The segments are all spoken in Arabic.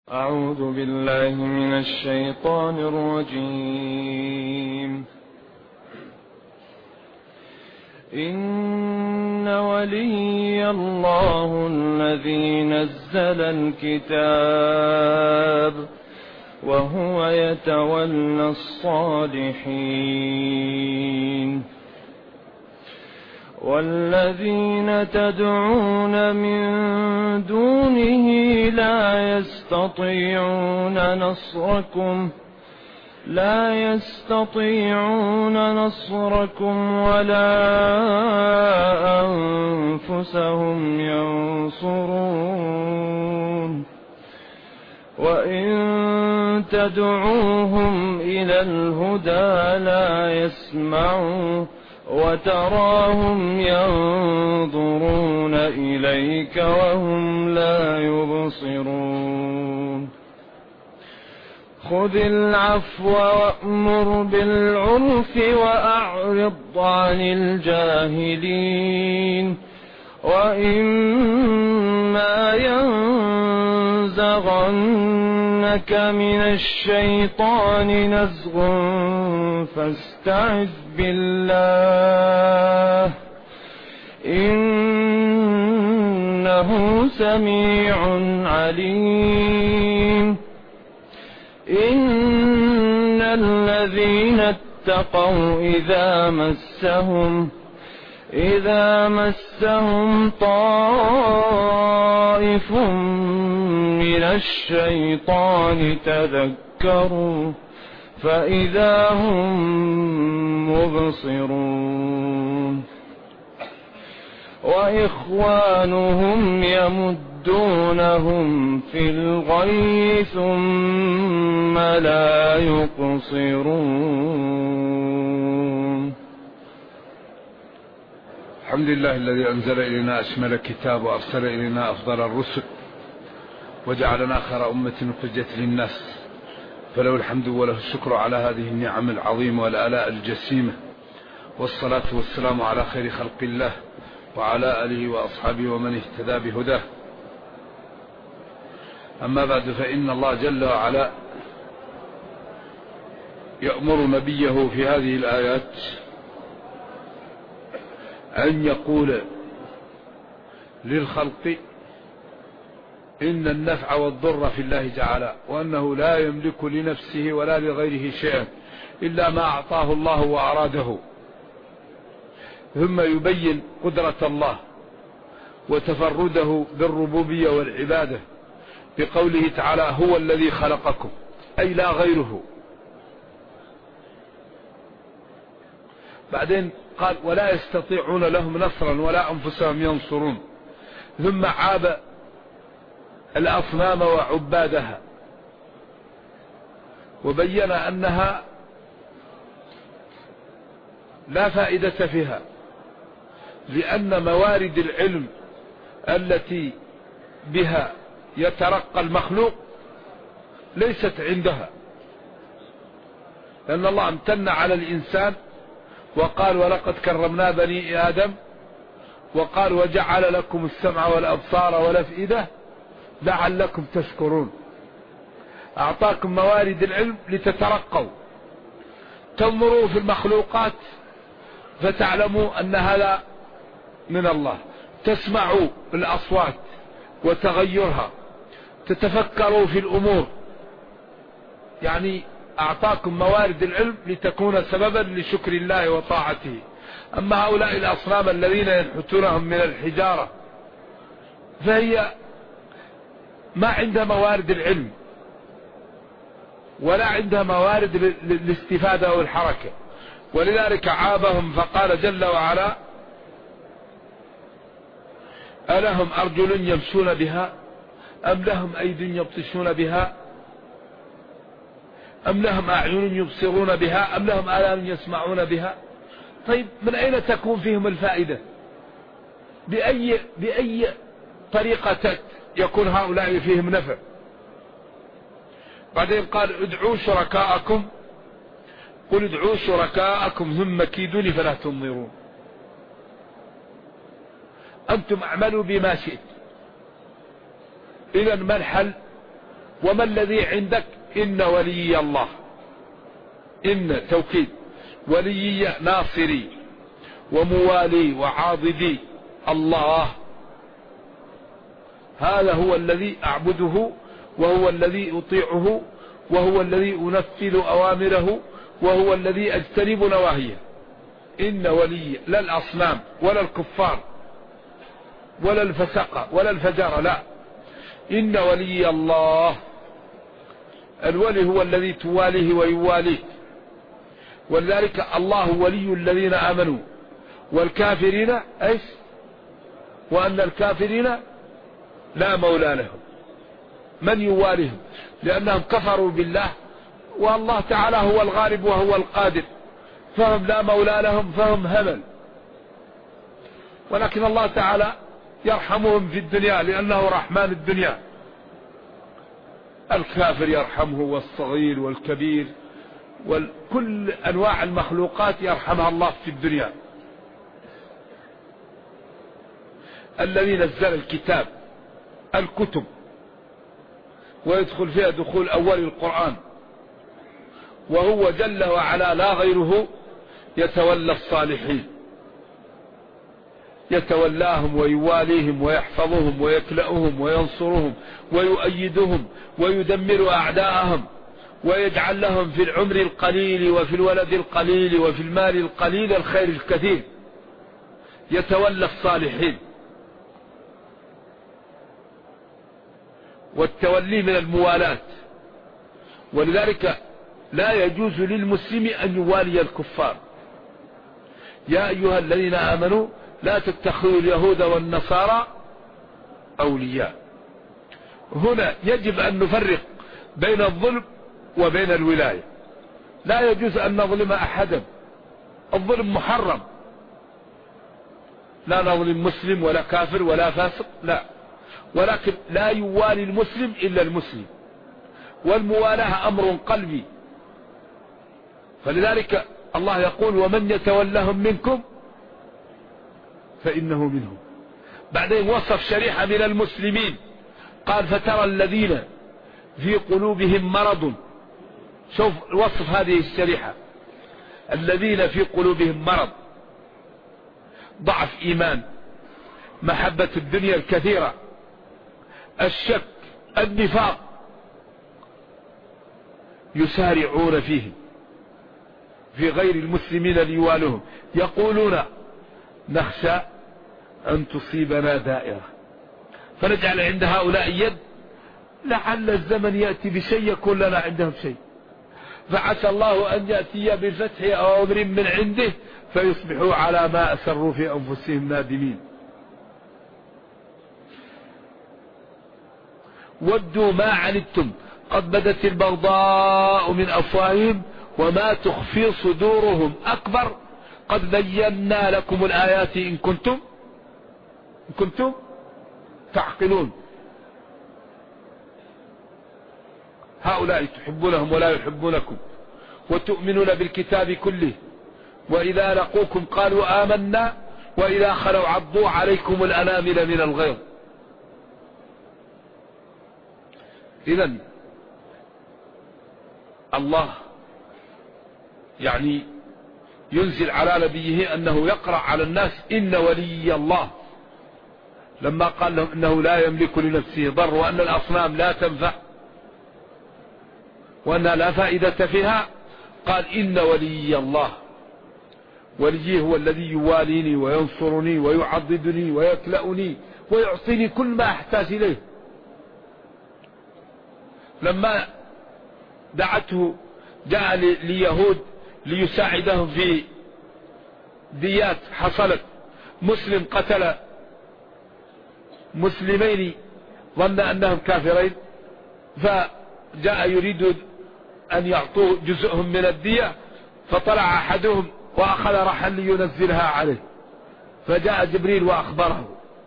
أعوذ بالله من الشيطان الرجيم. إن ولي الله الذي نزل الكتاب وهو يتولى الصالحين. والذين تدعون من دونه لا يستطيعون نصركم ولا أنفسهم ينصرون. وإن تدعوهم إلى الهدى لا يسمعون وتراهم ينظرون إليك وهم لا يبصرون. خذ العفو وأمر بالعرف وأعرض عن الجاهلين. وإما ينزغنك من الشيطان نزغ فاستعذ بالله إنه سميع عليم. إن الذين اتقوا إذا مسهم طائف من الشيطان تذكروا فإذا هم مبصرون. وإخوانهم يمدونهم في الغي ثم لا يقصرون. الحمد لله الذي أنزل إلينا أشمل الكتاب وأرسل إلينا أفضل الرسل وجعلنا خير أمة أخرجت للناس، فله الحمد وله الشكر على هذه النعم العظيمة والآلاء الجسيمة، والصلاة والسلام على خير خلق الله وعلى آله وأصحابه ومن اهتدى بهداه. أما بعد، فإن الله جل وعلا يأمر نبيه في هذه الآيات أن يقول للخلق إن النفع والضر في الله تعالى، وأنه لا يملك لنفسه ولا لغيره شيئا إلا ما أعطاه الله وأراده. ثم يبين قدرة الله وتفرده بالربوبية والعبادة بقوله تعالى هو الذي خلقكم، أي لا غيره. بعدين قال ولا يستطيعون لهم نصرا ولا أنفسهم ينصرون. ثم عاب الأصنام وعبادها وبين أنها لا فائدة فيها، لأن موارد العلم التي بها يترقى المخلوق ليست عندها، لأن الله امتن على الإنسان وقال ولقد كرمنا بني آدم، وقال وجعل لكم السمع والأبصار والأفئدة لعلكم تشكرون. أعطاكم موارد العلم لتترقوا، تنظروا في المخلوقات فتعلموا أن هذا من الله، تسمعوا الأصوات وتغيرها، تتفكروا في الأمور. يعني أعطاكم موارد العلم لتكون سببا لشكر الله وطاعته. أما هؤلاء الأصنام الذين ينحتونهم من الحجارة فهي ما عندها موارد العلم ولا عندها موارد الاستفادة والحركة، ولذلك عابهم فقال جل وعلا ألهم أرجل يمشون بها أم لهم أيد يبطشون بها أم لهم أعين يبصرون بها أم لهم آذان يسمعون بها. طيب من أين تكون فيهم الفائدة؟ بأي طريقة يكون هؤلاء فيهم نفع؟ بعدين قال ادعوا شركاءكم، قل ادعوا شركاءكم ثم كيدوني فلا تنظرون. أنتم اعملوا بما شئت. إذا ما الحل؟ وما الذي عندك؟ إن ولي الله، إن توكيد، ولي ناصري وموالي وعاضدي الله، هذا هو الذي أعبده، وهو الذي أطيعه، وهو الذي أنفذ أوامره، وهو الذي أجتنب نواهيه. إن ولي، لا الأصنام ولا الكفار ولا الفسقة ولا الفجار، لا، إن ولي الله. الولي هو الذي تواليه ويواليك، ولذلك الله ولي الذين آمنوا والكافرين ايش؟ وأن الكافرين لا مولى لهم. من يواليهم؟ لأنهم كفروا بالله، والله تعالى هو الغالب وهو القادر، فهم لا مولى لهم، فهم همل. ولكن الله تعالى يرحمهم في الدنيا لأنه رحمن الدنيا. الكافر يرحمه، والصغير والكبير وكل أنواع المخلوقات يرحمها الله في الدنيا. الذي نزل الكتاب، الكتب، ويدخل فيها دخول أول القرآن، وهو جل وعلا لا غيره يتولى الصالحين، يتولاهم ويواليهم ويحفظهم ويكلأهم وينصرهم ويؤيدهم ويدمر أعداءهم، ويجعل لهم في العمر القليل وفي الولد القليل وفي المال القليل الخير الكثير. يتولى الصالحين. والتولي من الموالاة، ولذلك لا يجوز للمسلم أن يوالي الكفار. يا أيها الذين آمنوا لا تتخذوا اليهود والنصارى أولياء. هنا يجب أن نفرق بين الظلم وبين الولاية. لا يجوز أن نظلم أحدا، الظلم محرم، لا نظلم مسلم ولا كافر ولا فاسق، لا، ولكن لا يوالي المسلم إلا المسلم، والموالاة أمر قلبي. فلذلك الله يقول ومن يتولهم منكم فإنه منهم. بعدين وصف شريحة من المسلمين، قال فترى الذين في قلوبهم مرض. شوف وصف هذه الشريحة، الذين في قلوبهم مرض، ضعف إيمان، محبة الدنيا الكثيرة، الشك، النفاق، يسارعون فيه في غير المسلمين ليوالهم، يقولون نخشى أن تصيبنا دائرة فنجعل عند هؤلاء يد، لعل الزمن يأتي بشيء يكون لنا عندهم شيء، فعسى الله أن يأتي بالفتح أو أمر من عنده فيصبحوا على ما أسروا في أنفسهم نادمين. ودوا ما عنتم قد بدت البغضاء من أفواههم وما تخفي صدورهم أكبر قد بينا لكم الآيات إن كنتم تعقلون. هؤلاء تحبونهم ولا يحبونكم، وتؤمنون بالكتاب كله، وإذا لقوكم قالوا آمنا وإذا خلوا عضوا عليكم الأنامل من الغيظ. إذن الله يعني ينزل على نبيه أنه يقرأ على الناس إن ولي الله، لما قال لهم إنه لا يملك لنفسه ضر، وأن الأصنام لا تنفع وأن لا فائدة فيها، قال إن ولي الله. ولي هو الذي يواليني وينصرني ويعضدني ويكلأني ويعطيني كل ما أحتاج إليه. لما دعته جاء ليهود ليساعدهم في ديات حصلت، مسلم قتل مسلمين ظن أنهم كافرين، فجاء يريد أن يعطوه جزءهم من الدية، فطلع أحدهم وأخذ رحا لينزلها عليه، فجاء جبريل وأخبره.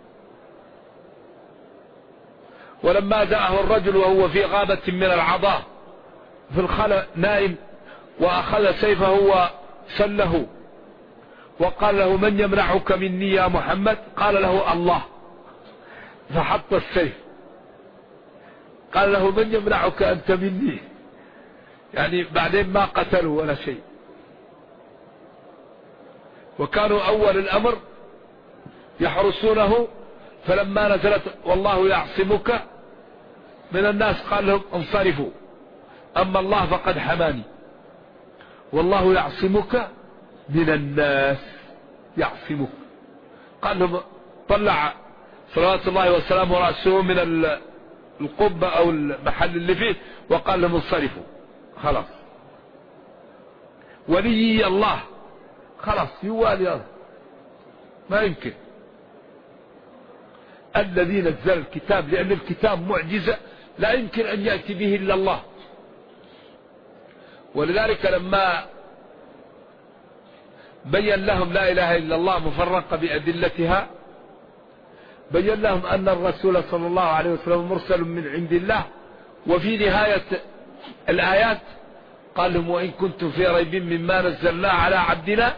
ولما جاءه الرجل وهو في غابة من العضاء في الخلاء نائم، وأخذ سيفه وسله وقال له من يمنعك مني يا محمد؟ قال له الله، فحط السيف قال له من يمنعك أنت مني؟ يعني بعدين ما قتلوا ولا شيء. وكانوا أول الأمر يحرسونه، فلما نزلت والله يعصمك من الناس قال لهم انصرفوا، أما الله فقد حماني. والله يعصمك من الناس، يعصمك. قال لهم طلع صلوات الله وسلامه رأسه من القبة أو المحل اللي فيه وقال لهم انصرفوا خلاص. ولي الله خلاص يوالي هذا ما يمكن. الذي نزل الكتاب، لأن الكتاب معجزة لا يمكن أن يأتي به إلا الله. ولذلك لما بين لهم لا إله إلا الله مفرقة بأدلتها، بين لهم أن الرسول صلى الله عليه وسلم مرسل من عند الله. وفي نهاية الآيات قال لهم وإن كنتم في ريب مما نزلنا على عبدنا،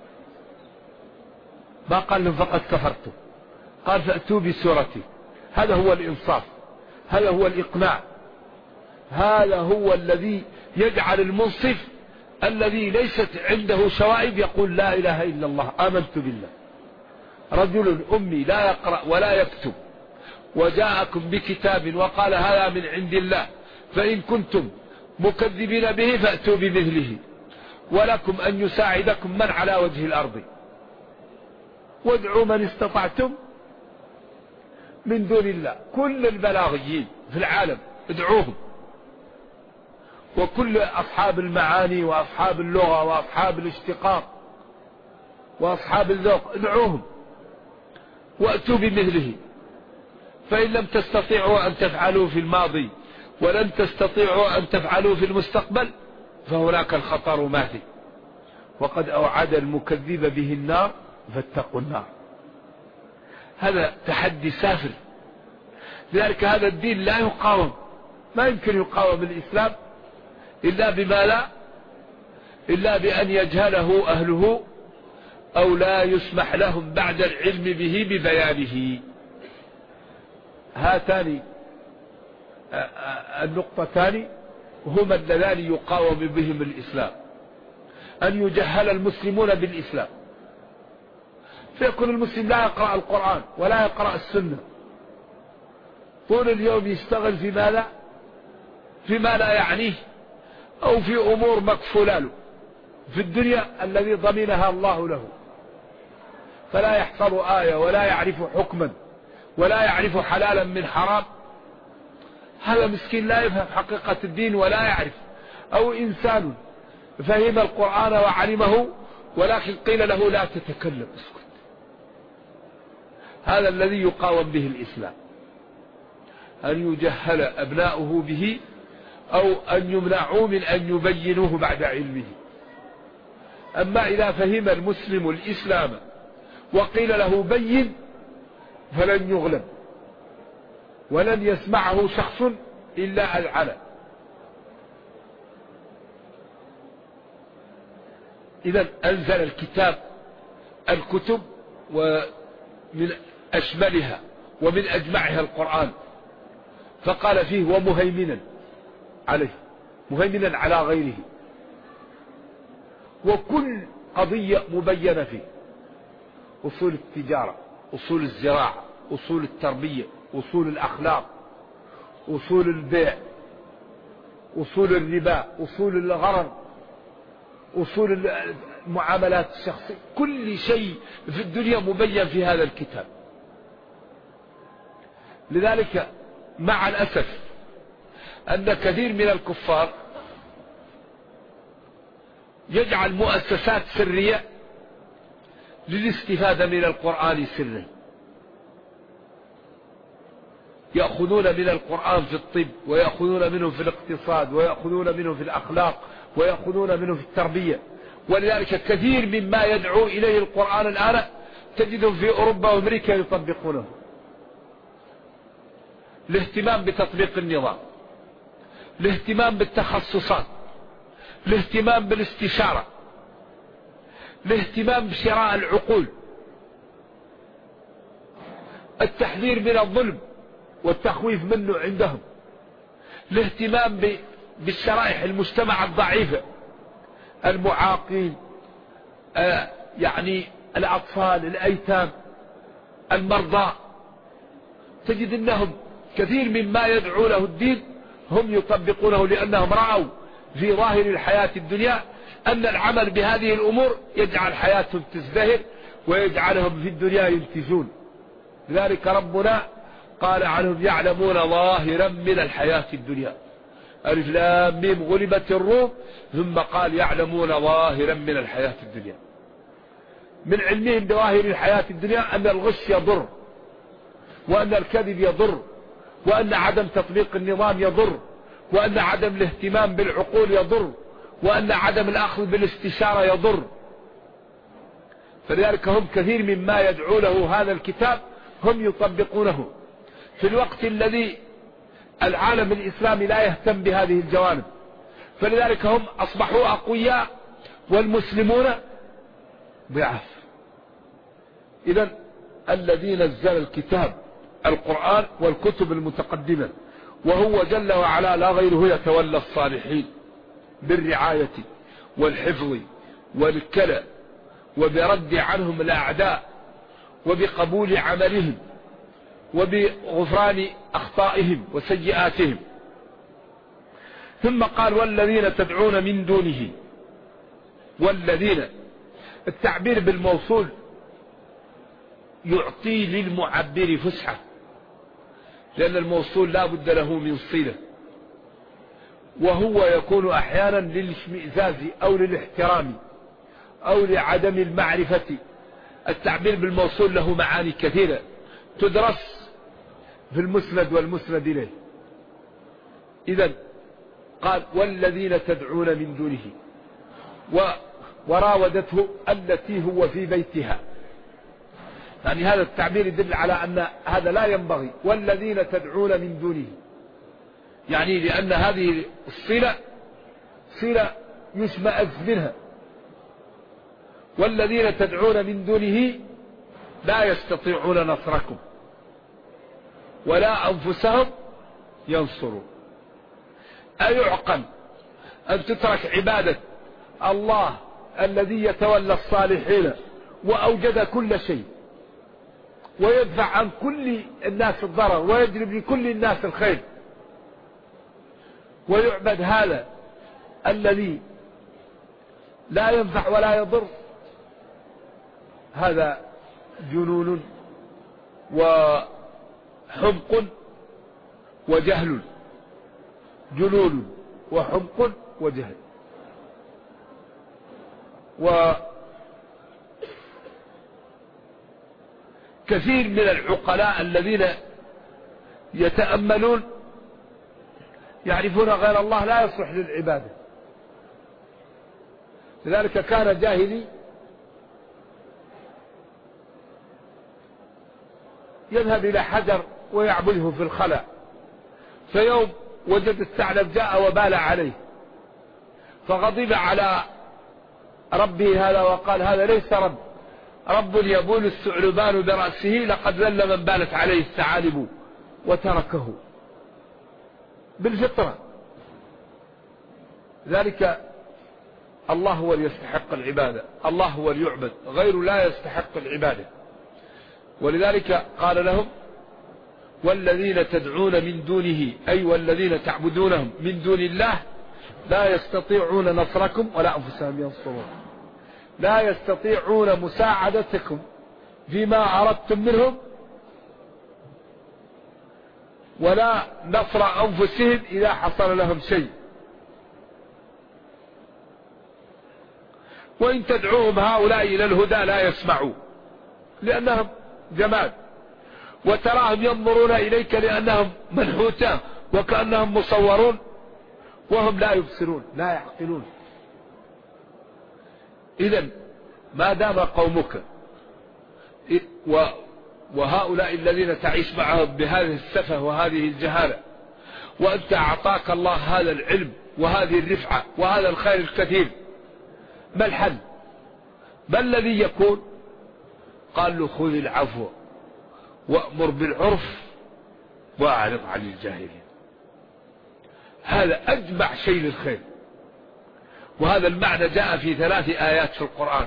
ما قال لهم فقد كفرتم، قال فأتوا بسورته. هذا هو الإنصاف، هذا هو الإقناع، هذا هو الذي يجعل المنصف الذي ليست عنده شوائب يقول لا إله إلا الله آمنت بالله. رجل أمي لا يقرأ ولا يكتب وجاءكم بكتاب وقال هذا من عند الله فإن كنتم مكذبين به فأتوا بمثله ولكم أن يساعدكم من على وجه الأرض وادعوا من استطعتم من دون الله. كل البلاغيين في العالم ادعوهم، وكل أصحاب المعاني وأصحاب اللغة وأصحاب الاشتقاق وأصحاب الذوق ادعوهم وأتوا بمثله. فإن لم تستطيعوا أن تفعلوا في الماضي ولن تستطيعوا أن تفعلوا في المستقبل فهناك الخطر ماثل، وقد أوعد المكذب به النار فاتقوا النار. هذا تحدي سافر. لذلك هذا الدين لا يقاوم، ما يمكن يقاوم الإسلام إلا بما لا، إلا بأن يجهله أهله أو لا يسمح لهم بعد العلم به ببيانه. هاتان النقطتان هما اللذان يقاوم بهم الإسلام، أن يجهل المسلمون بالإسلام، فيكون المسلم لا يقرأ القرآن ولا يقرأ السنة، طول اليوم يشتغل في ماذا؟ فيما لا يعنيه أو في أمور مكفولة له في الدنيا الذي ضمنها الله له، فلا يحفظ آية ولا يعرف حكما ولا يعرف حلالا من حرام. هذا مسكين لا يفهم حقيقة الدين ولا يعرف. أو إنسان فهم القرآن وعلمه ولكن قيل له لا تتكلم اسكت. هذا الذي يقاوم به الإسلام، أن يجهل أبناؤه به أو أن يمنعوا من أن يبينوه بعد علمه. أما إذا فهم المسلم الإسلام وقيل له بين فلن يغلب ولن يسمعه شخص إلا أذعن. إذا أنزل الكتاب الكتب ومن أشملها ومن أجمعها القرآن، فقال فيه ومهيمنا عليه، مهيمنا على غيره، وكل قضية مبينة فيه: أصول التجارة، أصول الزراعة، أصول التربية، أصول الأخلاق، أصول البيع، أصول الربا، أصول الغرر، أصول المعاملات الشخصية، كل شيء في الدنيا مبين في هذا الكتاب. لذلك مع الأسف أن كثير من الكفار يجعل مؤسسات سرية للاستفادة من القرآن سرا، يأخذون من القرآن في الطب ويأخذون منه في الاقتصاد ويأخذون منه في الأخلاق ويأخذون منه في التربية. ولذلك كثير مما يدعو إليه القرآن الآن تجدهم في أوروبا وأمريكا يطبقونه. الاهتمام بتطبيق النظام، الاهتمام بالتخصصات، الاهتمام بالاستشارة، الاهتمام بشراء العقول، التحذير من الظلم والتخويف منه عندهم، الاهتمام بالشرائح المجتمع الضعيفة، المعاقين، يعني الأطفال، الأيتام، المرضى. تجد أنهم كثير مما يدعو له الدين هم يطبقونه، لأنهم رأوا في ظاهر الحياة الدنيا أن العمل بهذه الأمور يجعل حياتهم تزدهر ويجعلهم في الدنيا ينتجون. لذلك ربنا قال عنهم يعلمون ظاهرا من الحياة الدنيا. ألف لام ميم غلبت الروم، ثم قال يعلمون ظاهرا من الحياة الدنيا. من علمهم بظاهر الحياة الدنيا أن الغش يضر، وأن الكذب يضر، وأن عدم تطبيق النظام يضر، وأن عدم الاهتمام بالعقول يضر، وأن عدم الأخذ بالاستشارة يضر. فلذلك هم كثير مما يدعو له هذا الكتاب هم يطبقونه في الوقت الذي العالم الإسلامي لا يهتم بهذه الجوانب. فلذلك هم أصبحوا أقوياء والمسلمون ضعاف. إذن الذي نزل الكتاب القرآن والكتب المتقدمة، وهو جل وعلا لا غيره يتولى الصالحين بالرعاية والحفظ والكلى، وبرد عنهم الأعداء، وبقبول عملهم، وبغفران أخطائهم وسيئاتهم. ثم قال والذين تدعون من دونه. والذين، التعبير بالموصول يعطي للمعبر فسحة، لأن الموصول لا بد له من صلة، وهو يكون أحيانا للاشمئزاز أو للاحترام أو لعدم المعرفة. التعبير بالموصول له معاني كثيرة تدرس في المسند والمسند إليه. إذن قال والذين تدعون من دونه، وراودته التي هو في بيتها. يعني هذا التعبير يدل على أن هذا لا ينبغي. والذين تدعون من دونه، يعني لأن هذه الصلة صلة يشمئز منها. والذين تدعون من دونه لا يستطيعون نصركم ولا أنفسهم ينصرون. أيعقل أن تترك عبادة الله الذي يتولى الصالحين وأوجد كل شيء ويدفع عن كل الناس الضرر ويجلب لكل الناس الخير، ويعبد هذا الذي لا ينفع ولا يضر؟ هذا جنون وحمق وجهل. جنون وحمق وجهل. وكثير من العقلاء الذين يتأملون يعرفون غير الله لا يصلح للعبادة. لذلك كان جاهلي يذهب إلى حجر ويعبده في الخلاء، فيوم وجد الثعلب جاء وبال عليه، فغضب على ربه هذا وقال هذا ليس رب يبول الثعلبان برأسه، لقد ذل من بالت عليه الثعالب، وتركه بالفطرة. ذلك الله هو اللي يستحق العبادة، الله هو اللي يعبد، غيره لا يستحق العبادة. ولذلك قال لهم والذين تدعون من دونه، أي والذين تعبدونهم من دون الله لا يستطيعون نصركم ولا أنفسهم ينصرون. لا يستطيعون مساعدتكم فيما أردتم منهم، ولا نصر أنفسهم إذا حصل لهم شيء. وإن تدعوهم هؤلاء إلى الهدى لا يسمعوا لأنهم جماد، وتراهم ينظرون إليك لأنهم منحوتة وكأنهم مصورون، وهم لا يبصرون لا يعقلون. إذن ما دام قومك وهؤلاء الذين تعيش معهم بهذه السفة وهذه الجهالة، وأنت أعطاك الله هذا العلم وهذه الرفعة وهذا الخير الكثير، ما الحل؟ ما الذي يكون؟ قال له خذ العفو وأمر بالعرف وأعرض عن الجاهلين. هذا أجمع شيء للخير. وهذا المعنى جاء في 3 آيات في القرآن: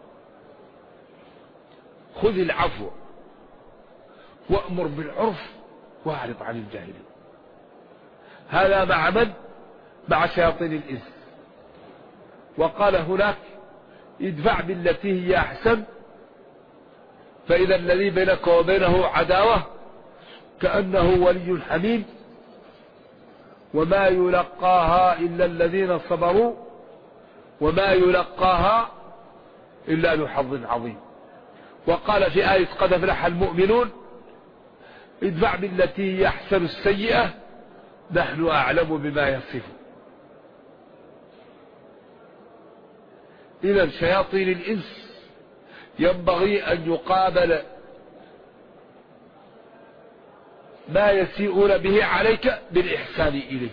خذ العفو وأمر بالعرف واعرض عن الجاهلين. هذا مع من؟ مع شياطين الإنس. وقال هناك: ادفع بالتي هي أحسن فإذا الذي بينك وبينه عداوة كأنه ولي حميم وما يلقاها إلا الذين صبروا وما يلقاها إلا ذو حظ عظيم. وقال في آية قد أفلح المؤمنون: ادفع بالتي هي أحسن السيئة نحن أعلم بما يصفون. إذن شياطين الإنس ينبغي أن يقابل ما يسيئون به عليك بالإحسان إليه.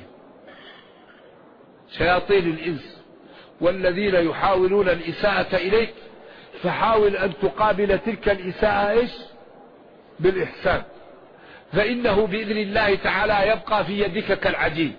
شياطين الإنس والذين يحاولون الإساءة إليك فحاول أن تقابل تلك الإساءة إيش؟ بالإحسان، فإنه بإذن الله تعالى يبقى في يدك كالعجين.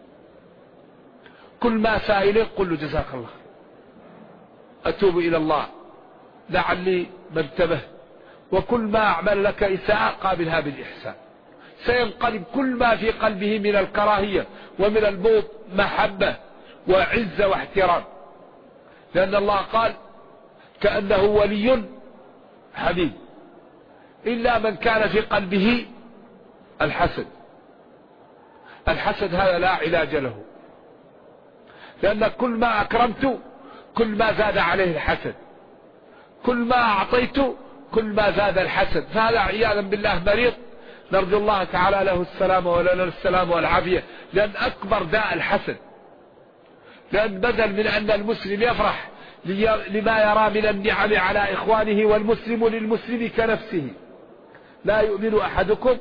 كل ما ساء إليك قل له جزاك الله، أتوب إلى الله، لعلي ما انتبه. وكل ما أعمل لك إساءة قابلها بالإحسان، سينقلب كل ما في قلبه من الكراهية ومن البغض محبة وعزة واحترام، لأن الله قال كأنه ولي حميد، إلا من كان في قلبه الحسد. الحسد هذا لا علاج له، لأن كل ما أكرمت كل ما زاد عليه الحسد، كل ما أعطيت كل ما زاد الحسد. فهذا عياذا بالله مريض، نرجو الله تعالى له السلامة ولنا السلام والعافية، لأن أكبر داء الحسد. لأن بدل من أن المسلم يفرح لما يرى من النعم على إخوانه والمسلم للمسلم كنفسه، لا يؤمن أحدكم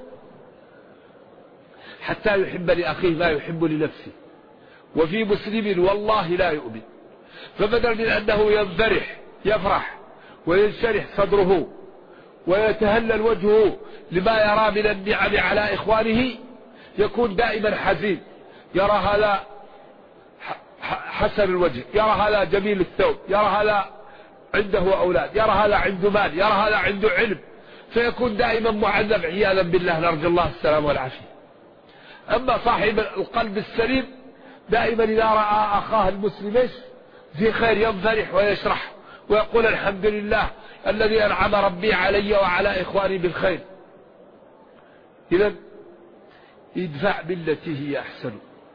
حتى يحب لأخيه ما يحب لنفسه، وفي مسلم والله لا يؤمن. فبدل من أنه ينفرح يفرح وينشرح صدره ويتهلل وجهه لما يرى من النعم على إخوانه، يكون دائما حزين، يرى هذا حسن الوجه، يرى هذا جميل الثوب، يرى هذا عنده أولاد، يرى هذا عنده مال، يرى هذا عنده علم، فيكون دائما معذب عياذا بالله، نرجو الله السلام والعافية. أما صاحب القلب السليم دائما إذا رأى أخاه المسلم في خير ينفرح ويشرح ويقول الحمد لله الذي أنعم ربي علي وعلى إخواني بالخير. إذن ادفع بالتي هي أحسن.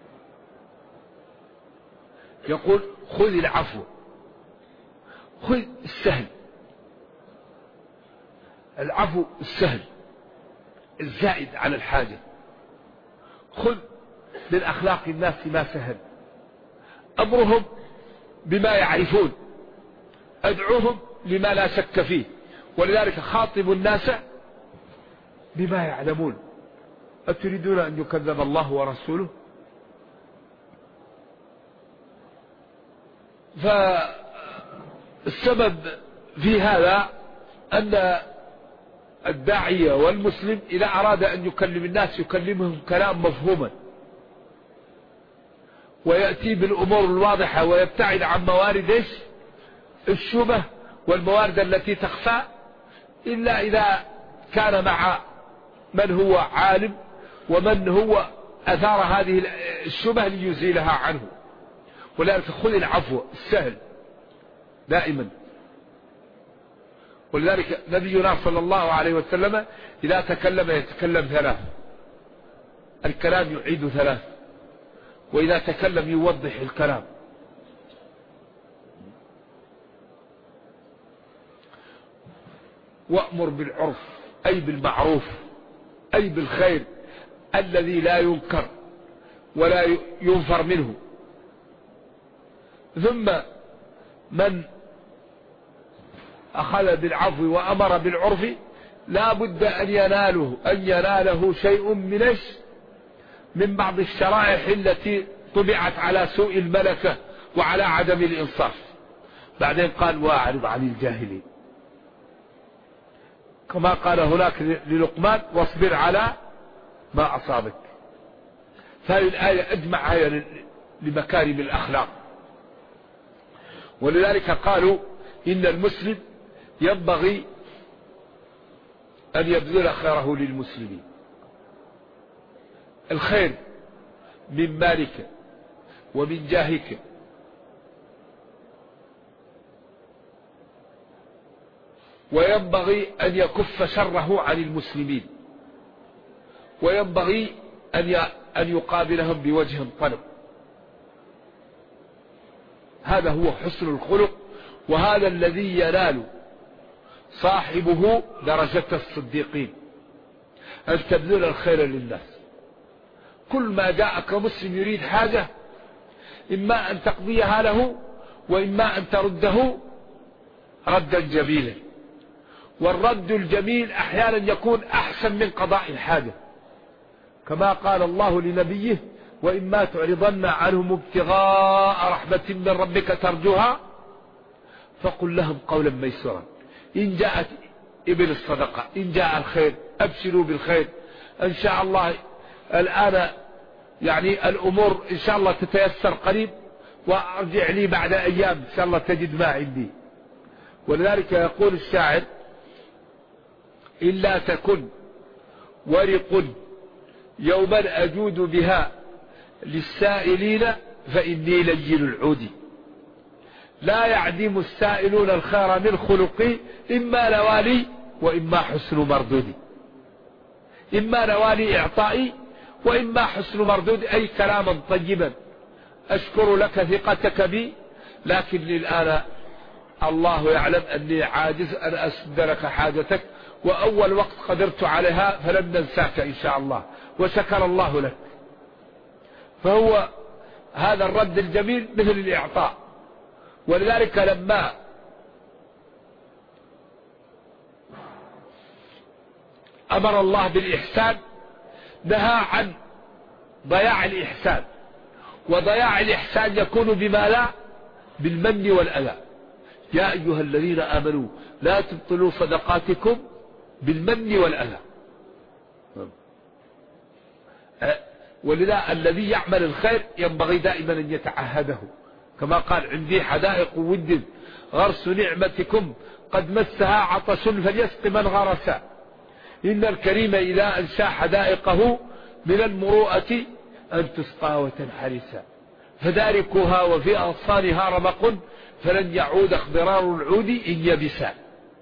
يقول خذ العفو، خذ السهل، العفو السهل الزائد عن الحاجة. خذ من أخلاق الناس ما سهل، أمرهم بما يعرفون، أدعوهم لما لا شك فيه، ولذلك خاطب الناس بما يعلمون. أتريدون أن يكذب الله ورسوله؟ فالسبب في هذا أن الداعية والمسلم إذا أراد أن يكلم الناس يكلمهم كلام مفهوما، ويأتي بالأمور الواضحة ويبتعد عن موارد الشبه والموارد التي تخفى، إلا إذا كان مع من هو عالم ومن هو أثار هذه الشبه ليزيلها عنه. ولذلك خذ العفو السهل دائما. ولذلك نبينا صلى الله عليه وسلم إذا تكلم يتكلم 3، الكلام يعيد 3، وإذا تكلم يوضح الكلام. وأمر بالعرف أي بالمعروف أي بالخير الذي لا ينكر ولا ينفر منه. ثم من أخذ بالعفو وأمر بالعرف لا بد أن يناله شيء من بعض الشرائح التي طبعت على سوء الملكة وعلى عدم الإنصاف. بعدين قال واعرض عن الجاهلين، كما قال هناك للقمان واصبر على ما أصابك. فهذه الآية أجمع آية لمكارم الأخلاق. ولذلك قالوا إن المسلم ينبغي أن يبذل خيره للمسلمين، الخير من مالك ومن جاهك وينبغي أن يكف شره عن المسلمين، وينبغي أن يقابلهم بوجه طلب. هذا هو حسن الخلق، وهذا الذي ينال صاحبه درجة الصديقين، أن تبذل الخير للناس. كل ما جاءك مسلم يريد حاجة إما أن تقضيها له وإما أن ترده ردا جميلا، والرد الجميل أحيانا يكون أحسن من قضاء الحاجة، كما قال الله لنبيه: وإما تعرضن عنهم ابتغاء رحمة من ربك ترجوها فقل لهم قولا ميسورا. إن جاءت إبل الصدقة، إن جاء الخير أبشروا بالخير، إن شاء الله الآن يعني الأمور إن شاء الله تتيسر قريب، وأرجع لي بعد أيام إن شاء الله تجد ما عندي. ولذلك يقول الشاعر: إلا تكن ورق يوما أجود بها للسائلين فإني لين العود. لا يعدم السائلون الخير من خلقي، إما نوالي وإما حسن مردودي. إما نوالي إعطائي وإما حسن مردودي، أي كلاما طيبا أشكر لك ثقتك بي، لكن الآن الله يعلم أني عاجز أن أسد لك حاجتك، وأول وقت قدرت عليها فلن ننساك إن شاء الله، وشكر الله لك. فهو هذا الرد الجميل مثل الإعطاء. ولذلك لما أمر الله بالإحسان نهى عن ضياع الإحسان، وضياع الإحسان يكون بما لا بالمن والأذى. يا أيها الذين آمنوا لا تبطلوا صدقاتكم بالمن والأذى. ولذا الذي يعمل الخير ينبغي دائما أن يتعهده، كما قال: عندي حدائق ود غرس نعمتكم قد مسها عطش فليسق من غرسا. إن الكريم إذا أنشأ حدائقه من المروءة أن تسقى وتنحرسا، فداركها وفي أغصانها رمق فلن يعود اخضرار العود إن يبسا.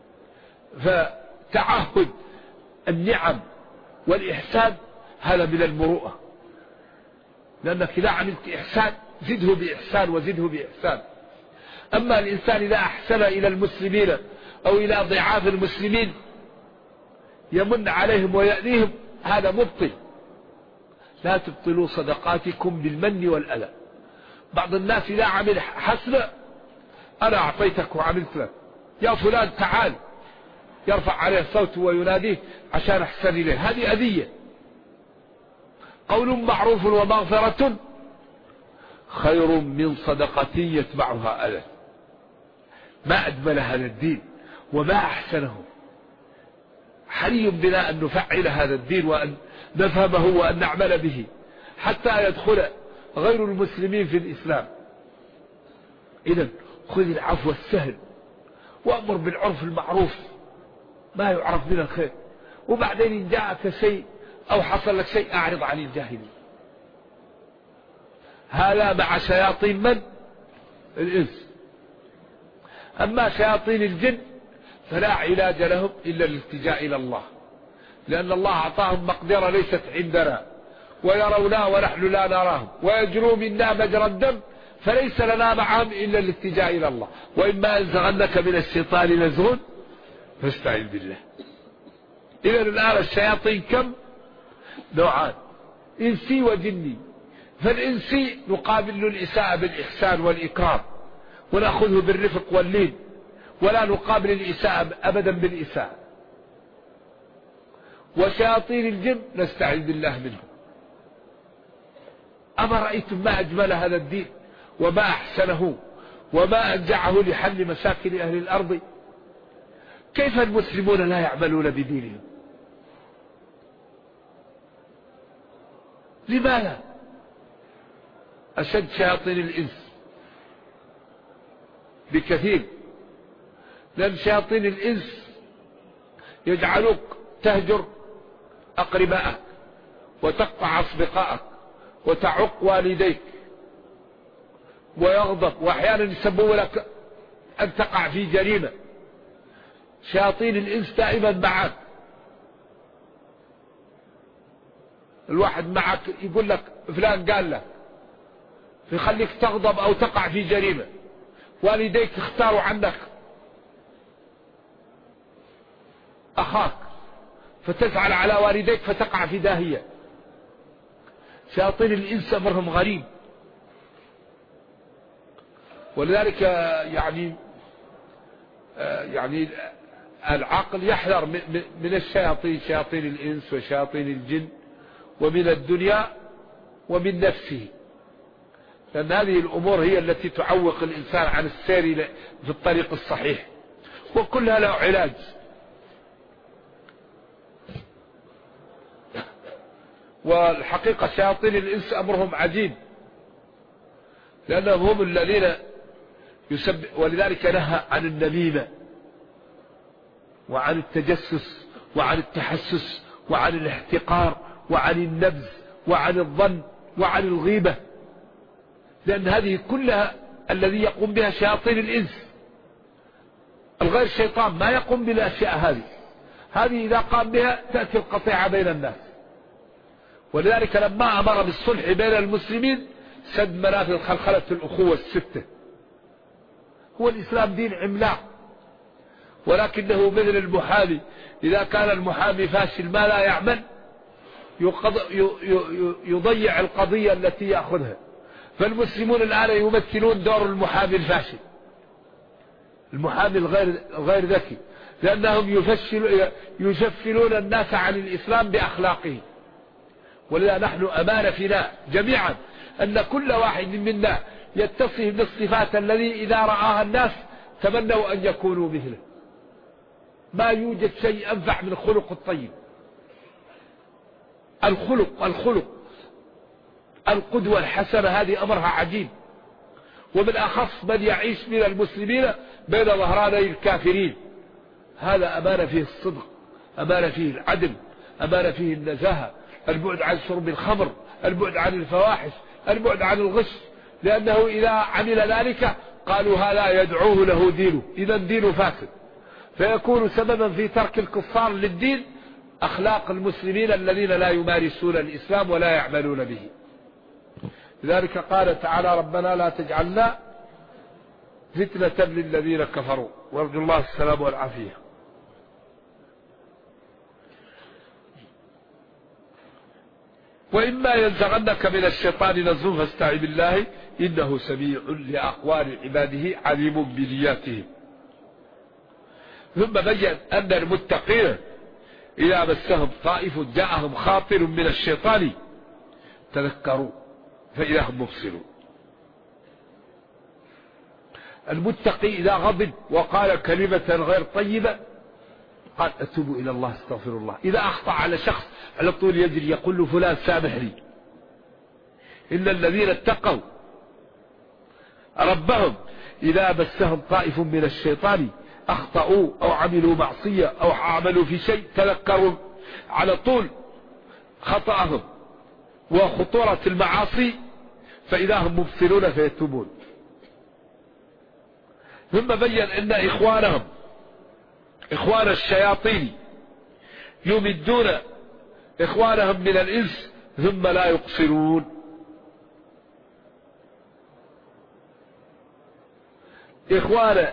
فتعهد النعم والإحسان هذا من المروءة، لأنك إذا عملت إحسان زده بإحسان وزده بإحسان. أما الإنسان إذا أحسن إلى المسلمين أو إلى ضعاف المسلمين يمن عليهم ويأذيهم، هذا مبطل. لا تبطلوا صدقاتكم بالمن والأذى. بعض الناس إذا عمل حسنة: أنا أعطيتك وعملت لك، يا فلان تعال، يرفع عليه صوته ويناديه عشان أحسن إليه، هذه أذية. قول معروف ومغفرة خير من صدقة يتبعها أذى. ما أجمل هذا الدين وما أحسنه. حري بنا أن نفعل هذا الدين وأن نفهمه وأن نعمل به حتى يدخل غير المسلمين في الإسلام. إذن خذ العفو السهل وأمر بالعرف المعروف ما يعرف من الخير، وبعدين إن جاءك شيء أو حصل لك شيء أعرض عن الجاهلين. هذا مع شياطين من؟ الإنس. أما شياطين الجن فلا علاج لهم إلا الالتجاء إلى الله، لأن الله أعطاهم مقدرة ليست عندنا، ويرونا ونحن لا نراهم، ويجروا منا مجرى الدم، فليس لنا معهم إلا الالتجاء إلى الله. وإما أنزغنك من الشيطان نزغ فاستعذ بالله. إذن الآن الشياطين كم؟ نوعان: إنسي وجني. فالإنسي نقابل الإساءة بالإحسان والإكرام ونأخذه بالرفق واللين، ولا نقابل الإساءة أبدا بالإساءة. وشياطين الجن نستعذ بالله منهم. أما رأيتم ما أجمل هذا الدين وما أحسنه وما أنجعه لحل مشاكل أهل الأرض؟ كيف المسلمون لا يعملون بدينهم؟ لماذا؟ أشد شياطين الإنس بكثير، لأن شياطين الإنس يجعلوك تهجر أقربائك وتقطع أصدقائك وتعق والديك، ويغضب، وأحيانا يسبب لك أن تقع في جريمة. شياطين الإنس دائما معك، الواحد معك يقول لك فلان قال لك، يخليك تغضب أو تقع في جريمة. والديك اختاروا عنك أخاك فتزعل على والديك فتقع في داهية. شياطين الإنس أمرهم غريب، ولذلك يعني العقل يحذر من الشياطين، شياطين الإنس وشياطين الجن، ومن الدنيا ومن نفسه، لأن هذه الأمور هي التي تعوق الإنسان عن السير في الطريق الصحيح، وكلها له علاج. والحقيقة شياطين الإنس أمرهم عجيب، لأنهم هم الذين ولذلك نهى عن النميمة وعن التجسس وعن التحسس وعن الاحتقار وعن النبذ وعن الظن وعن الغيبة، لأن هذه كلها الذي يقوم بها شياطين الإنس. الغير الشيطان ما يقوم بالأشياء هذه إذا قام بها تأتي القطيعة بين الناس. ولذلك لما أمر بالصلح بين المسلمين سد منافذ خلخلة الأخوة الستة. هو الإسلام دين عملاق، ولكنه مثل المحامي، إذا كان المحامي فاشل ما لا يعمل يضيع القضية التي يأخذها. فالمسلمون الآن يمثلون دور المحامي الفاشل، المحامي الغير ذكي، لأنهم يشفلون الناس عن الإسلام بأخلاقهم. ولذا نحن أمانة فينا جميعا أن كل واحد منا يتصف بالصفات الذي إذا رآها الناس تمنوا أن يكونوا مثله. ما يوجد شيء أنفع من الخلق الطيب. الخلق القدوة الحسنة هذه أمرها عجيب، ومن أخص من يعيش من المسلمين بين ظهراني الكافرين. هذا أمانة فيه الصدق، أمانة فيه العدل، أمانة فيه النزاهة، البعد عن شرب الخمر، البعد عن الفواحش، البعد عن الغش، لأنه إذا عمل ذلك قالوا هذا يدعوه له دينه، إذا دينه فاسد، فيكون سببا في ترك الكفار للدين أخلاق المسلمين الذين لا يمارسون الإسلام ولا يعملون به. لذلك قال تعالى ربنا لا تجعلنا فتنة للذين كفروا، وارجو الله السلام والعافية. وإما ينزغنك من الشيطان نزغ فاستعذ بالله إنه سميع لأقوال عباده عليم بنياتهم. ثم بين أن المتقين إذا مسهم طائف جاءهم خاطر من الشيطان تذكروا فإذا هم مبصرون. المتقي إذا غضب وقال كلمة غير طيبة قال أتوب إلى الله استغفر الله. إذا أخطأ على شخص على طول يجري يقول له فلان سامحني. إن الذين اتقوا ربهم إذا مسهم طائف من الشيطان أخطأوا أو عملوا معصية أو عملوا في شيء تذكروا على طول خطأهم وخطورة المعاصي فإذا هم مبصرون فيتوبون. ثم بين أن إخوان الشياطين يمدون إخوانهم من الإنس ثم لا يقصرون. إخوان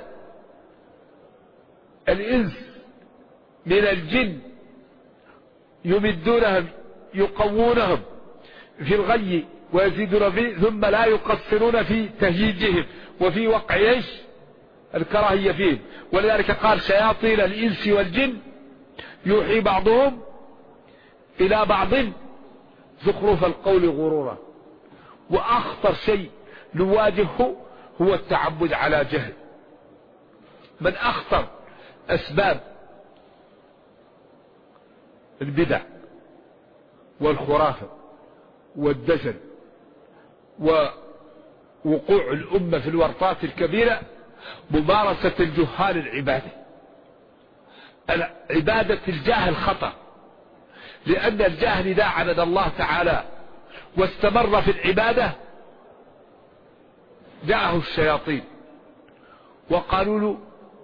الإنس من الجن يمدونهم يقوونهم في الغي ويزيدون فيه ثم لا يقصرون في تهييجهم وفي وقع ايش الكراهية فيهم. ولذلك قال شياطين الإنس والجن يوحي بعضهم إلى بعض زخرف القول غرورا. وأخطر شيء نواجهه هو التعبد على جهل. من أخطر أسباب البدع والخرافة والدجل وقوع الأمة في الورطات الكبيرة ممارسة الجهال العبادة. عبادة الجاهل خطأ، لأن الجاهل إذا عبد الله تعالى واستمر في العبادة جاءه الشياطين وقالوا له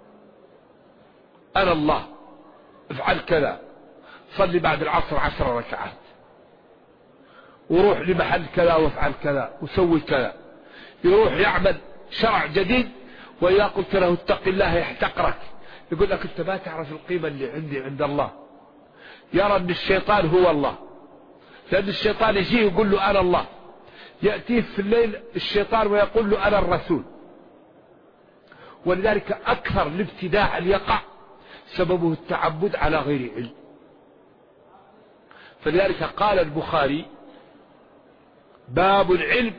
أنا الله، افعل كذا، صلي بعد العصر 10 ركعات، وروح لمحل كذا وافعل كذا وسوي كذا. يروح يعمل شرع جديد، وإذا قلت له اتق الله يحتقرك، يقول لك أنت ما تعرف القيمة اللي عندي عند الله. يرى أن الشيطان هو الله، لأن الشيطان يجيه يقول له أنا الله، يأتيه في الليل الشيطان ويقول له أنا الرسول. ولذلك أكثر الابتداع اللي يقع سببه التعبد على غير علم. فلذلك قال البخاري باب العلم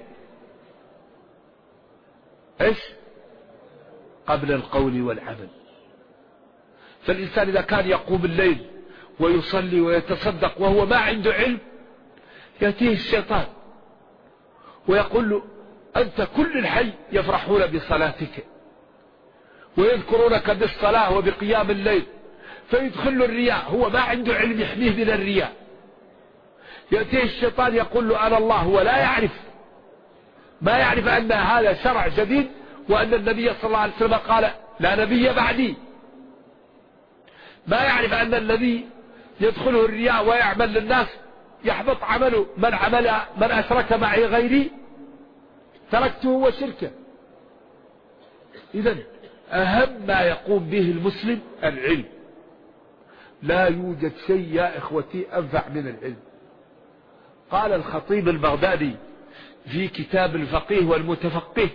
ايش قبل القول والعمل. فالإنسان إذا كان يقوم الليل ويصلي ويتصدق وهو ما عنده علم، يأتيه الشيطان ويقول له أنت كل الحي يفرحون بصلاتك ويذكرونك بالصلاة وبقيام الليل، فيدخل له الرياء، هو ما عنده علم يحميه من الرياء. يأتيه الشيطان يقول له أنا الله، هو لا يعرف، ما يعرف أن هذا شرع جديد، وأن النبي صلى الله عليه وسلم قال لا نبي بعدي. ما يعرف أن الذي يدخله الرياء ويعمل للناس يحبط عمله. من أشرك معي غيري تركته وشركه. إذن أهم ما يقوم به المسلم العلم. لا يوجد شيء يا إخوتي أنفع من العلم. قال الخطيب البغدادي في كتاب الفقيه والمتفقه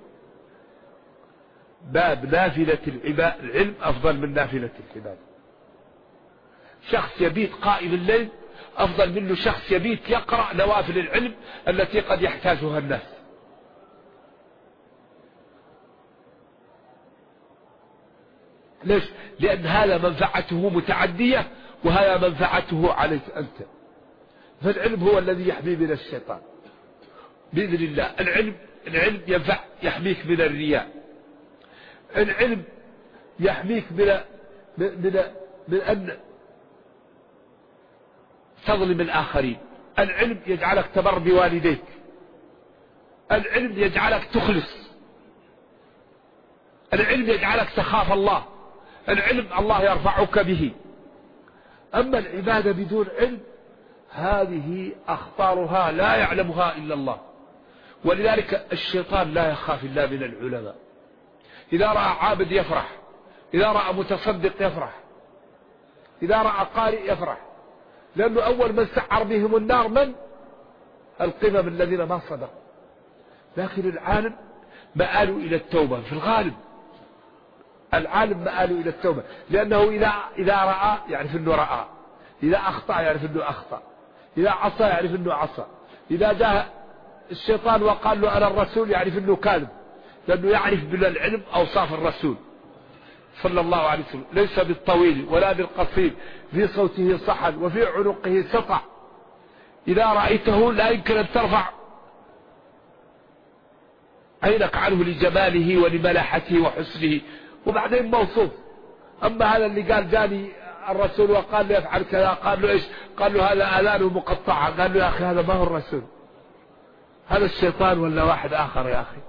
باب نافلة العلم أفضل من نافلة العبادة. شخص يبيت قائم الليل أفضل منه شخص يبيت يقرأ نوافل العلم التي قد يحتاجها الناس. ليش؟ لأن هذا منفعته متعدية وهذا منفعته عليك أنت. فالعلم هو الذي يحمي من الشيطان بإذن الله. العلم ينفع يحميك من الرياء. العلم يحميك من أن تظلم الآخرين. العلم يجعلك تبر بوالديك. العلم يجعلك تخلص. العلم يجعلك تخاف الله. العلم الله يرفعك به. أما العبادة بدون علم هذه أخطارها لا يعلمها إلا الله. ولذلك الشيطان لا يخاف إلا من العلماء. إذا رأى عابد يفرح، إذا رأى متصدق يفرح، إذا رأى قارئ يفرح، لأنه أول من سعر بهم النار من؟ القمم الذين ما صدقوا. لكن العالم مآلوا إلى التوبة في الغالب. العالم مآلوا إلى التوبة، لأنه إذا رأى يعرف أنه رأى، إذا أخطأ يعرف أنه أخطأ، إذا عصى يعرف أنه عصى، إذا جاء الشيطان وقال له أنا الرسول يعرف أنه كاذب، لأنه يعرف بالعلم أوصاف الرسول صلى الله عليه وسلم. ليس بالطويل ولا بالقصير، في صوته صحن وفي عنقه سطع. إذا رأيته لا يمكن أن ترفع عينك عنه لجماله ولملاحته وحسنه، وبعدين موصوف. أما هذا اللي قال جاني الرسول وقال لي افعل كذا، قال له ايش؟ قال له هذا آذانه مقطعة. قال له يا أخي هذا ما هو الرسول، هذا الشيطان ولا واحد آخر يا أخي.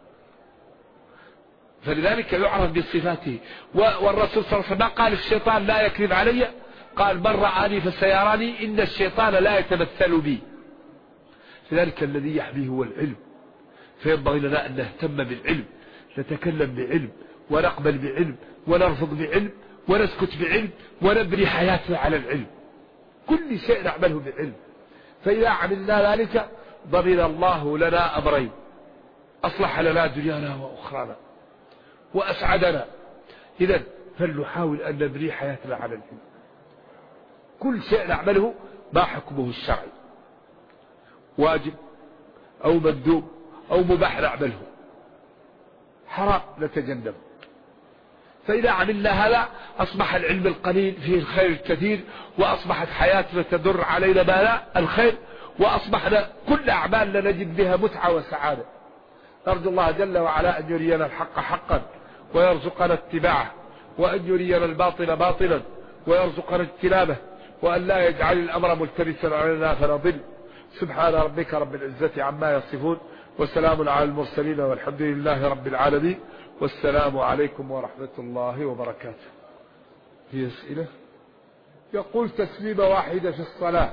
فلذلك يعرف بصفاته. والرسول صلى الله عليه وسلم قال الشيطان لا يكذب علي، قال من رآني فسيراني، إن الشيطان لا يتمثل بي. لذلك الذي يحميه هو العلم. فينبغي لنا أن نهتم بالعلم، نتكلم بعلم ونقبل بعلم ونرفض بعلم ونسكت بعلم ونبني حياتنا على العلم. كل شيء نعمله بعلم. فإذا عملنا ذلك ضمن الله لنا أمرين: أصلح لنا دنيانا وأخرانا وأسعدنا. إذن فلنحاول أن نبني حياتنا على العلم. كل شيء نعمله ما حكمه الشرعي، واجب أو مندوب أو مباح نعمله، حرام نتجنب. فإذا عملنا هذا أصبح العلم القليل فيه الخير الكثير، وأصبحت حياتنا تدر علينا ما لا الخير، وأصبحنا كل أعمالنا نجد بها متعة وسعادة. نرجو الله جل وعلا أن يرينا الحق حقا ويرزقنا اتباعه، وأن يرينا الباطل باطلا ويرزقنا اجتنابه، وأن لا يجعل الأمر ملتبسا علينا فنضل. سبحان ربك رب العزة عما يصفون، وسلام على المرسلين، والحمد لله رب العالمين، والسلام عليكم ورحمة الله وبركاته. في أسئلة؟ يقول تسليمة واحدة في الصلاة،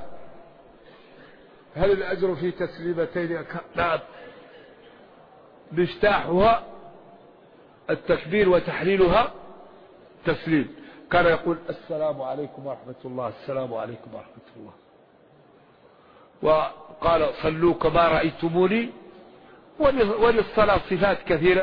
هل الأجر في تسليمتين؟ نعم، مفتاحها التكبير وتحليلها تسليم. كان يقول السلام عليكم ورحمة الله، السلام عليكم ورحمة الله. وقال صلوا كما رأيتموني. وللصلاة صفات كثيرة،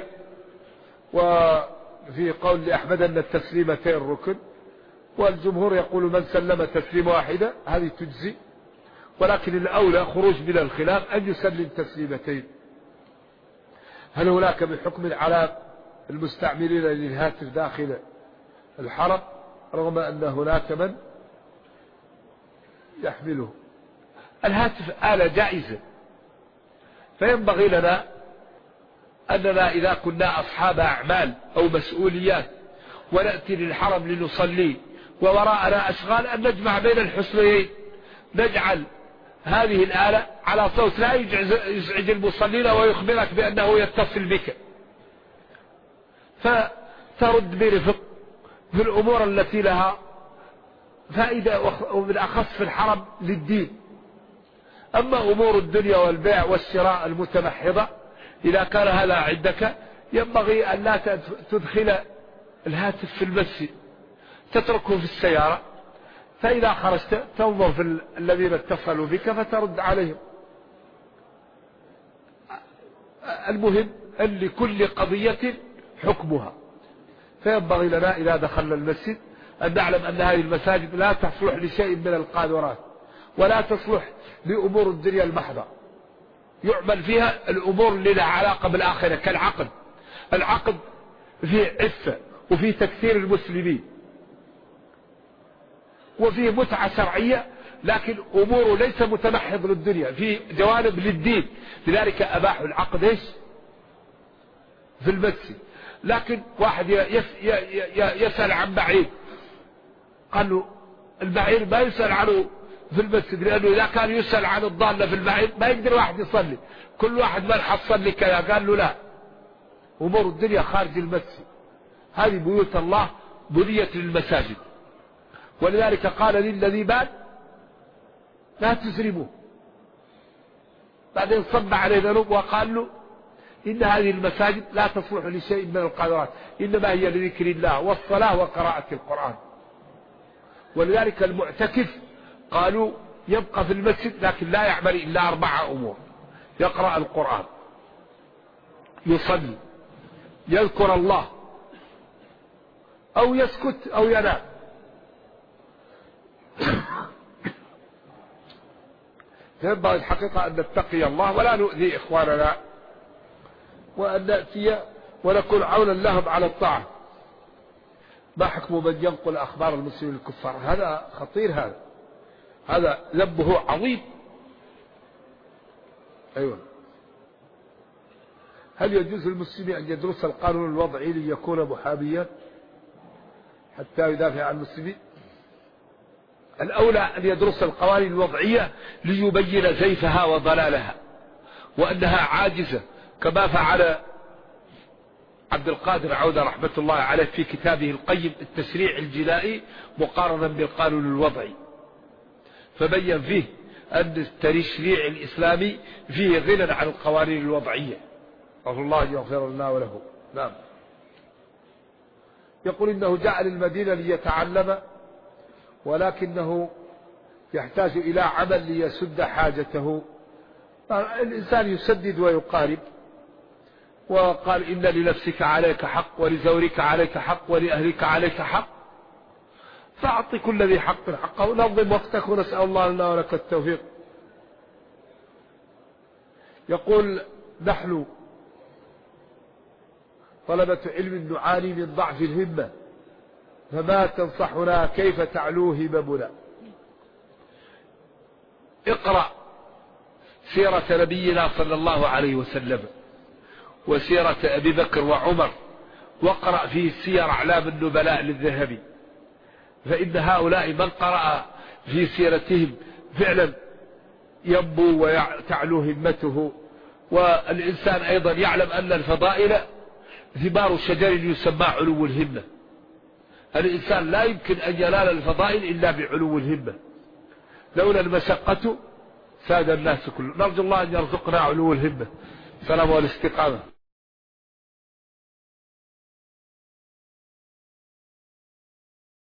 وفي قول لأحمد أن التسليمتين ركن، والجمهور يقول من سلم تسليم واحدة هذه تجزي، ولكن الأولى خروج من الخلاف أن يسلم تسليمتين. هل هناك من حكم على المستعملين للهاتف داخل الحرم رغم أن هناك من يحمله؟ الهاتف آلة جائزة، فينبغي لنا أننا إذا كنا أصحاب أعمال أو مسؤوليات ونأتي للحرم لنصلي ووراءنا أشغال أن نجمع بين الحسنيين، نجعل هذه الآلة على صوت لا يزعج المصلين ويخبرك بأنه يتصل بك، فترد برفق في الأمور التي لها فائدة، وبالأخص في الحرم للدين. أما أمور الدنيا والبيع والشراء المتمحضة إذا كان هذا عندك ينبغي أن لا تدخل الهاتف في المسجد، تتركه في السيارة، فإذا خرجت تنظر في الذين اتصلوا بك فترد عليهم. المهم أن لكل قضية حكمها، فينبغي لنا إذا دخلنا المسجد أن نعلم أن هذه المساجد لا تصلح لشيء من القاذورات، ولا تصلح لأمور الدنيا المحضة، يعمل فيها الأمور اللي لها علاقة بالآخرة كالعقد. العقد فيه عفة وفيه تكثير المسلمين وفيه متعة شرعية، لكن أموره ليس متمحض للدنيا، في جوانب للدين، لذلك أباحوا العقد إيش في المسجد. لكن واحد يسأل عن بعير، قال له البعير ما يسأل عنه في المسجد، لأنه إذا كان يسأل عن الضالة في البعير ما يقدر واحد يصلي، كل واحد من حصل كذا. قال له لا، أمور الدنيا خارج المسجد، هذه بيوت الله بنيت للمساجد، ولذلك قال للذي بان لا تزرموه. بعدين صب عليه ذنوب وقال له إن هذه المساجد لا تصلح لشيء من القاذورات، إنما هي لذكر الله والصلاة وقراءة القرآن. ولذلك المعتكف قالوا يبقى في المسجد لكن لا يعمل إلا 4 أمور: يقرأ القرآن، يصلي، يذكر الله، أو يسكت أو ينام. فينبغي الحقيقة أن نتقي الله ولا نؤذي إخواننا، وأن نأتي ونكون عونا لهم على الطاعة. ما حكم من ينقل أخبار المسلمين الكفار؟ هذا خطير، هذا ذنبه عظيم. أيوة. هل يجوز للمسلم أن يدرس القانون الوضعي ليكون محاميا حتى يدافع عن المسلمين؟ الأولى أن يدرس القوانين الوضعية ليبين زيفها وضلالها وأنها عاجزة، كما فعل عبد القادر عودة رحمة الله عليه في كتابه القيم التشريع الجنائي مقارنة بالقانون الوضعي، فبين فيه أن التشريع الإسلامي فيه غنى عن القوانين الوضعية. أرجو الله يغفر لنا وله. نعم. يقول إنه جاء للمدينة ليتعلم، ولكنه يحتاج إلى عمل ليسد حاجته. الإنسان يسدد ويقارب، وقال إن لنفسك عليك حق، ولزورك عليك حق، ولأهلك عليك حق، فأعط كل ذي حق حقه. نظم وقتك، ونسأل الله لنا ولك التوفيق. يقول نحن طلبة علم نعاني من ضعف الهمة، فما تنصحنا كيف تعلو هممنا؟ اقرأ سيرة نبينا صلى الله عليه وسلم، وسيرة أبي بكر وعمر، واقرأ في سير أعلام النبلاء للذهبي، فإن هؤلاء من قرأ في سيرتهم فعلا ينبو وتعلو همته. والإنسان أيضا يعلم أن الفضائل ثمار شجر يسمى علو الهمة. الإنسان لا يمكن أن ينال الفضائل إلا بعلو الهمة، لولا المشقة ساد الناس كلهم. نرجو الله أن يرزقنا علو الهمة. سلام والاستقامة.